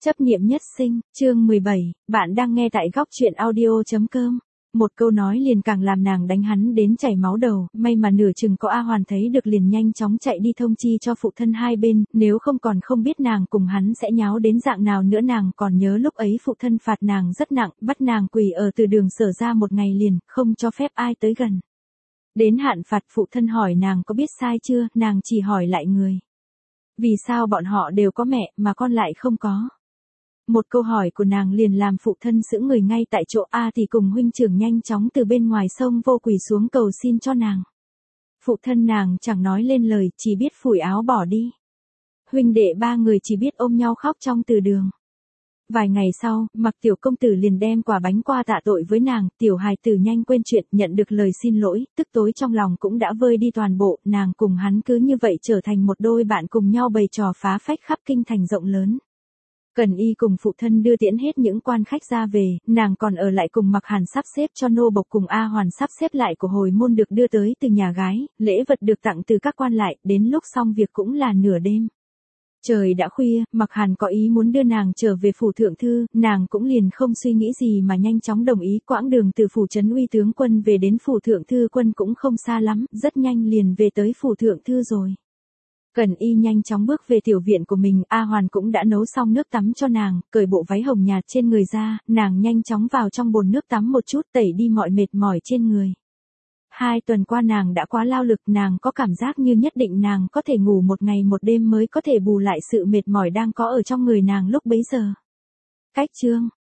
Chấp niệm nhất sinh, chương 17, bạn đang nghe tại góc truyện audio.com. Một câu nói liền càng làm nàng đánh hắn đến chảy máu đầu, may mà nửa chừng có A Hoàn thấy được liền nhanh chóng chạy đi thông chi cho phụ thân hai bên, nếu không còn không biết nàng cùng hắn sẽ nháo đến dạng nào nữa. Nàng còn nhớ lúc ấy phụ thân phạt nàng rất nặng, bắt nàng quỳ ở từ đường Sở ra một ngày liền, không cho phép ai tới gần. Đến hạn phạt phụ thân hỏi nàng có biết sai chưa, nàng chỉ hỏi lại người. Vì sao bọn họ đều có mẹ mà con lại không có? Một câu hỏi của nàng liền làm phụ thân sững người ngay tại chỗ. A thì cùng huynh trưởng nhanh chóng từ bên ngoài sông vô quỳ xuống cầu xin cho nàng. Phụ thân nàng chẳng nói lên lời, chỉ biết phủi áo bỏ đi. Huynh đệ ba người chỉ biết ôm nhau khóc trong từ đường. Vài ngày sau, Mặc tiểu công tử liền đem quả bánh qua tạ tội với nàng. Tiểu hài tử nhanh quên chuyện, nhận được lời xin lỗi, tức tối trong lòng cũng đã vơi đi toàn bộ. Nàng cùng hắn cứ như vậy trở thành một đôi bạn cùng nhau bày trò phá phách khắp kinh thành rộng lớn. Cần Y cùng phụ thân đưa tiễn hết những quan khách ra về, nàng còn ở lại cùng Mặc Hàn sắp xếp cho nô bộc cùng A Hoàn sắp xếp lại của hồi môn được đưa tới từ nhà gái, lễ vật được tặng từ các quan lại, đến lúc xong việc cũng là nửa đêm. Trời đã khuya, Mặc Hàn có ý muốn đưa nàng trở về phủ thượng thư, nàng cũng liền không suy nghĩ gì mà nhanh chóng đồng ý. Quãng đường từ phủ trấn Uy tướng quân về đến phủ thượng thư quân cũng không xa lắm, rất nhanh liền về tới phủ thượng thư rồi. Cần Y nhanh chóng bước về tiểu viện của mình, A Hoàn cũng đã nấu xong nước tắm cho nàng, cởi bộ váy hồng nhạt trên người ra, nàng nhanh chóng vào trong bồn nước tắm một chút tẩy đi mọi mệt mỏi trên người. 2 tuần qua nàng đã quá lao lực, nàng có cảm giác như nhất định nàng có thể ngủ một ngày một đêm mới có thể bù lại sự mệt mỏi đang có ở trong người nàng lúc bấy giờ. Cách chương